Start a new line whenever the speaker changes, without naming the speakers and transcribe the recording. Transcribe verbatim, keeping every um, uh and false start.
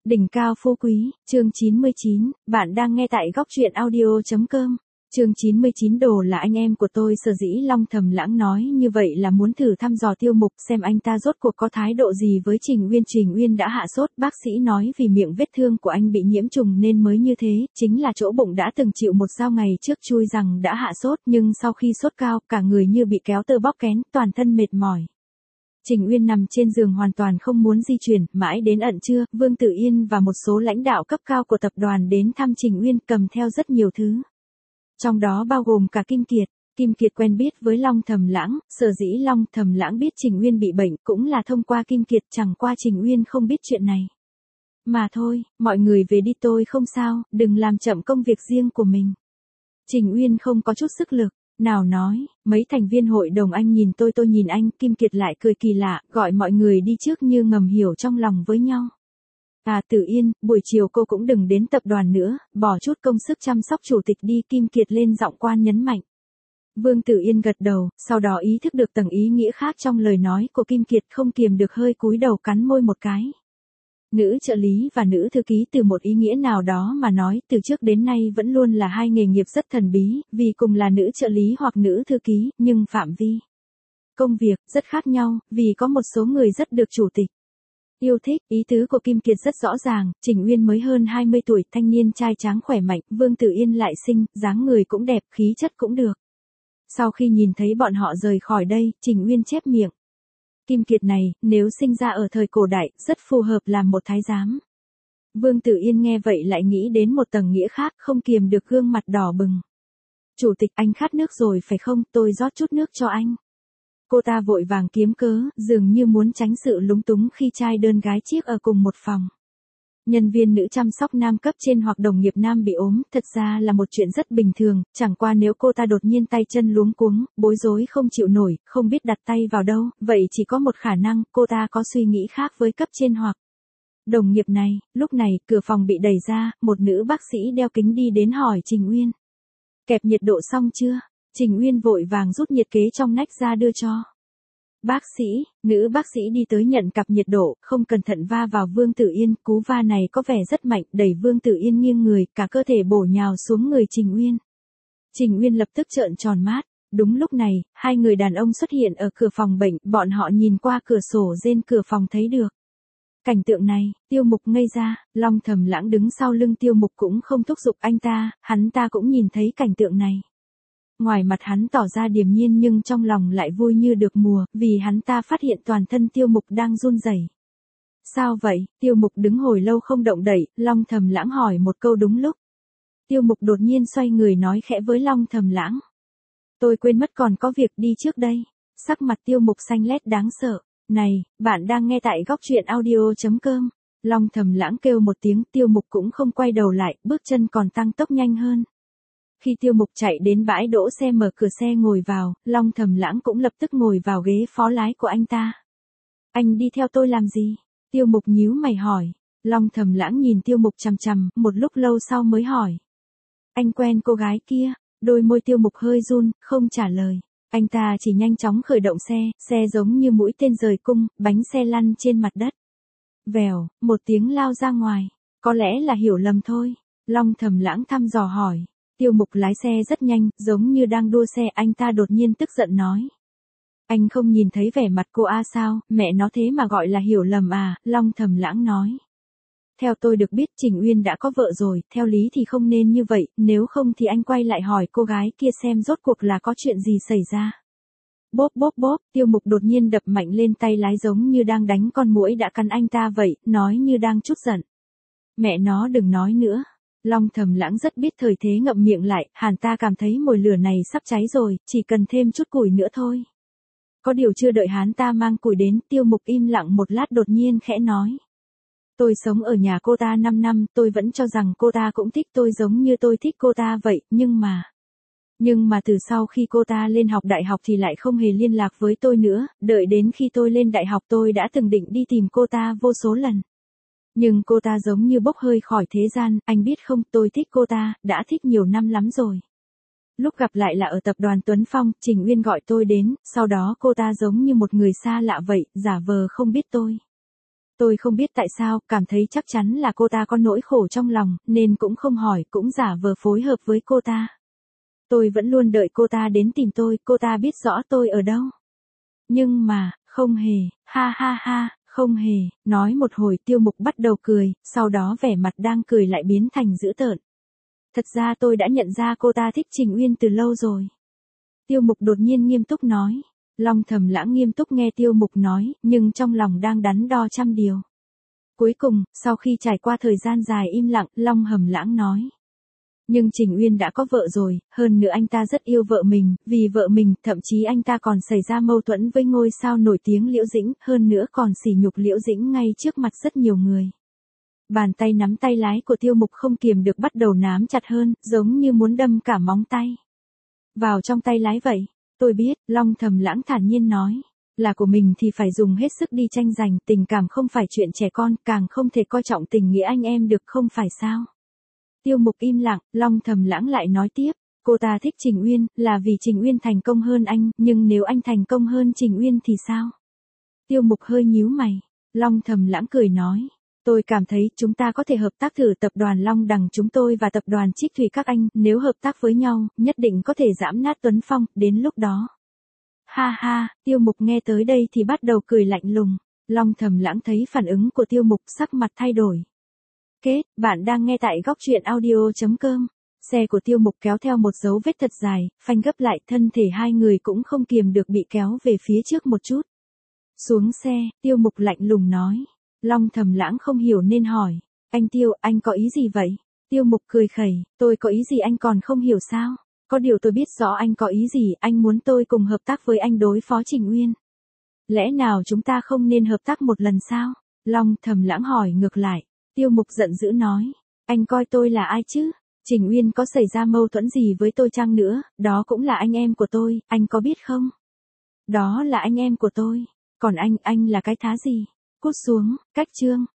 Đỉnh cao phú quý, chương chín mươi chín, bạn đang nghe tại góc truyện audio.com. Chương chín mươi chín Đồ là anh em của tôi. Sở dĩ Long Thầm Lãng nói như vậy là muốn thử thăm dò Tiêu Mục xem anh ta rốt cuộc có thái độ gì với Trình Uyên. Trình Uyên đã hạ sốt, bác sĩ nói vì miệng vết thương của anh bị nhiễm trùng nên mới như thế, chính là chỗ bụng đã từng chịu một dao ngày trước chui rằng đã hạ sốt, nhưng sau khi sốt cao, cả người như bị kéo tơ bóc kén, toàn thân mệt mỏi. Trình Uyên nằm trên giường hoàn toàn không muốn di chuyển, mãi đến ẩn trưa, Vương Tử Yên và một số lãnh đạo cấp cao của tập đoàn đến thăm Trình Uyên, cầm theo rất nhiều thứ. Trong đó bao gồm cả Kim Kiệt. Kim Kiệt quen biết với Long Thầm Lãng, sở dĩ Long Thầm Lãng biết Trình Uyên bị bệnh cũng là thông qua Kim Kiệt, chẳng qua Trình Uyên không biết chuyện này. Mà thôi, mọi người về đi, tôi không sao, đừng làm chậm công việc riêng của mình. Trình Uyên không có chút sức lực. Nào nói, mấy thành viên hội đồng anh nhìn tôi tôi nhìn anh, Kim Kiệt lại cười kỳ lạ, gọi mọi người đi trước như ngầm hiểu trong lòng với nhau. À Tử Yên, buổi chiều cô cũng đừng đến tập đoàn nữa, bỏ chút công sức chăm sóc chủ tịch đi, Kim Kiệt lên giọng quan nhấn mạnh. Vương Tử Yên gật đầu, sau đó ý thức được tầng ý nghĩa khác trong lời nói của Kim Kiệt, không kiềm được hơi cúi đầu cắn môi một cái. Nữ trợ lý và nữ thư ký từ một ý nghĩa nào đó mà nói, từ trước đến nay vẫn luôn là hai nghề nghiệp rất thần bí, vì cùng là nữ trợ lý hoặc nữ thư ký, nhưng phạm vi công việc rất khác nhau, vì có một số người rất được chủ tịch yêu thích. Ý tứ của Kim Kiệt rất rõ ràng, Trình Uyên mới hơn hai mươi tuổi, thanh niên trai tráng khỏe mạnh, Vương Tử Yên lại xinh, dáng người cũng đẹp, khí chất cũng được. Sau khi nhìn thấy bọn họ rời khỏi đây, Trình Uyên chép miệng. Kim Kiệt này, nếu sinh ra ở thời cổ đại, rất phù hợp làm một thái giám. Vương Tử Yên nghe vậy lại nghĩ đến một tầng nghĩa khác, không kiềm được gương mặt đỏ bừng. Chủ tịch, anh khát nước rồi phải không, tôi rót chút nước cho anh. Cô ta vội vàng kiếm cớ, dường như muốn tránh sự lúng túng khi trai đơn gái chiếc ở cùng một phòng. Nhân viên nữ chăm sóc nam cấp trên hoặc đồng nghiệp nam bị ốm, thật ra là một chuyện rất bình thường, chẳng qua nếu cô ta đột nhiên tay chân luống cuống, bối rối không chịu nổi, không biết đặt tay vào đâu, vậy chỉ có một khả năng, cô ta có suy nghĩ khác với cấp trên hoặc đồng nghiệp này. Lúc này, cửa phòng bị đẩy ra, một nữ bác sĩ đeo kính đi đến hỏi Trình Uyên. Kẹp nhiệt độ xong chưa? Trình Uyên vội vàng rút nhiệt kế trong nách ra đưa cho bác sĩ. Nữ bác sĩ đi tới nhận cặp nhiệt độ, không cẩn thận va vào Vương Tử Yên, cú va này có vẻ rất mạnh, đẩy Vương Tử Yên nghiêng người, cả cơ thể bổ nhào xuống người Trình Uyên. Trình Uyên lập tức trợn tròn mắt. Đúng lúc này, hai người đàn ông xuất hiện ở cửa phòng bệnh, bọn họ nhìn qua cửa sổ rên cửa phòng thấy được cảnh tượng này. Tiêu Mục ngây ra, Long Thầm Lãng đứng sau lưng Tiêu Mục cũng không thúc giục anh ta, hắn ta cũng nhìn thấy cảnh tượng này. Ngoài mặt hắn tỏ ra điềm nhiên nhưng trong lòng lại vui như được mùa, vì hắn ta phát hiện toàn thân Tiêu Mục đang run rẩy. Sao vậy? Tiêu Mục đứng hồi lâu không động đậy, Long Thầm Lãng hỏi một câu đúng lúc. Tiêu Mục đột nhiên xoay người nói khẽ với Long Thầm Lãng. Tôi quên mất còn có việc, đi trước đây. Sắc mặt Tiêu Mục xanh lét đáng sợ. Này, bạn đang nghe tại góc truyện audio.com. Long Thầm Lãng kêu một tiếng, Tiêu Mục cũng không quay đầu lại, bước chân còn tăng tốc nhanh hơn. Khi Tiêu Mục chạy đến bãi đỗ xe mở cửa xe ngồi vào, Long Thầm Lãng cũng lập tức ngồi vào ghế phó lái của anh ta. Anh đi theo tôi làm gì? Tiêu Mục nhíu mày hỏi. Long Thầm Lãng nhìn Tiêu Mục chằm chằm, một lúc lâu sau mới hỏi. Anh quen cô gái kia? Đôi môi Tiêu Mục hơi run, không trả lời. Anh ta chỉ nhanh chóng khởi động xe, xe giống như mũi tên rời cung, bánh xe lăn trên mặt đất. Vèo, một tiếng lao ra ngoài. Có lẽ là hiểu lầm thôi. Long Thầm Lãng thăm dò hỏi. Tiêu Mục lái xe rất nhanh, giống như đang đua xe, anh ta đột nhiên tức giận nói. Anh không nhìn thấy vẻ mặt cô A sao, mẹ nó thế mà gọi là hiểu lầm à, Long Thầm Lãng nói. Theo tôi được biết Trình Uyên đã có vợ rồi, theo lý thì không nên như vậy, nếu không thì anh quay lại hỏi cô gái kia xem rốt cuộc là có chuyện gì xảy ra. Bốp bốp bốp, Tiêu Mục đột nhiên đập mạnh lên tay lái giống như đang đánh con muỗi đã cắn anh ta vậy, nói như đang trút giận. Mẹ nó đừng nói nữa. Long Thầm Lãng rất biết thời thế ngậm miệng lại, hẳn ta cảm thấy mồi lửa này sắp cháy rồi, chỉ cần thêm chút củi nữa thôi. Có điều chưa đợi hắn ta mang củi đến, Tiêu Mục im lặng một lát đột nhiên khẽ nói. Tôi sống ở nhà cô ta năm năm, tôi vẫn cho rằng cô ta cũng thích tôi giống như tôi thích cô ta vậy, nhưng mà... Nhưng mà từ sau khi cô ta lên học đại học thì lại không hề liên lạc với tôi nữa, đợi đến khi tôi lên đại học tôi đã từng định đi tìm cô ta vô số lần. Nhưng cô ta giống như bốc hơi khỏi thế gian, anh biết không, tôi thích cô ta, đã thích nhiều năm lắm rồi. Lúc gặp lại là ở tập đoàn Tuấn Phong, Trình Uyên gọi tôi đến, sau đó cô ta giống như một người xa lạ vậy, giả vờ không biết tôi. Tôi không biết tại sao, cảm thấy chắc chắn là cô ta có nỗi khổ trong lòng, nên cũng không hỏi, cũng giả vờ phối hợp với cô ta. Tôi vẫn luôn đợi cô ta đến tìm tôi, cô ta biết rõ tôi ở đâu. Nhưng mà, không hề, ha ha ha, không hề, nói một hồi Tiêu Mục bắt đầu cười, sau đó vẻ mặt đang cười lại biến thành dữ tợn. Thật ra tôi đã nhận ra cô ta thích Trình Uyên từ lâu rồi. Tiêu Mục đột nhiên nghiêm túc nói. Long Thầm Lãng nghiêm túc nghe Tiêu Mục nói, nhưng trong lòng đang đắn đo trăm điều. Cuối cùng, sau khi trải qua thời gian dài im lặng, Long Hầm Lãng nói. Nhưng Trình Uyên đã có vợ rồi, hơn nữa anh ta rất yêu vợ mình, vì vợ mình, thậm chí anh ta còn xảy ra mâu thuẫn với ngôi sao nổi tiếng Liễu Dĩnh, hơn nữa còn sỉ nhục Liễu Dĩnh ngay trước mặt rất nhiều người. Bàn tay nắm tay lái của Tiêu Mục không kiềm được bắt đầu nắm chặt hơn, giống như muốn đâm cả móng tay vào trong tay lái vậy. Tôi biết, Long Thầm Lãng thản nhiên nói. Là của mình thì phải dùng hết sức đi tranh giành, tình cảm không phải chuyện trẻ con, càng không thể coi trọng tình nghĩa anh em được không phải sao. Tiêu Mục im lặng, Long Thầm Lãng lại nói tiếp. Cô ta thích Trình Uyên, là vì Trình Uyên thành công hơn anh, nhưng nếu anh thành công hơn Trình Uyên thì sao? Tiêu Mục hơi nhíu mày. Long Thầm Lãng cười nói. Tôi cảm thấy chúng ta có thể hợp tác thử tập đoàn Long Đằng chúng tôi và tập đoàn Trích Thủy các anh, nếu hợp tác với nhau, nhất định có thể giẫm nát Tuấn Phong, đến lúc đó. Ha ha, Tiêu Mục nghe tới đây thì bắt đầu cười lạnh lùng. Long Thầm Lãng thấy phản ứng của Tiêu Mục sắc mặt thay đổi. Kết, bạn đang nghe tại góc truyện audio chấm com. Xe của Tiêu Mục kéo theo một dấu vết thật dài, phanh gấp lại, thân thể hai người cũng không kiềm được bị kéo về phía trước một chút. Xuống xe, Tiêu Mục lạnh lùng nói. Long Thầm Lãng không hiểu nên hỏi. Anh Tiêu, anh có ý gì vậy? Tiêu Mục cười khẩy, tôi có ý gì anh còn không hiểu sao? Có điều tôi biết rõ anh có ý gì, anh muốn tôi cùng hợp tác với anh đối phó Trình Uyên. Lẽ nào chúng ta không nên hợp tác một lần sao? Long Thầm Lãng hỏi ngược lại. Tiêu Mục giận dữ nói. Anh coi tôi là ai chứ? Trình Uyên có xảy ra mâu thuẫn gì với tôi chăng nữa, đó cũng là anh em của tôi, anh có biết không? Đó là anh em của tôi. Còn anh, anh là cái thá gì? Cút xuống, cách chương.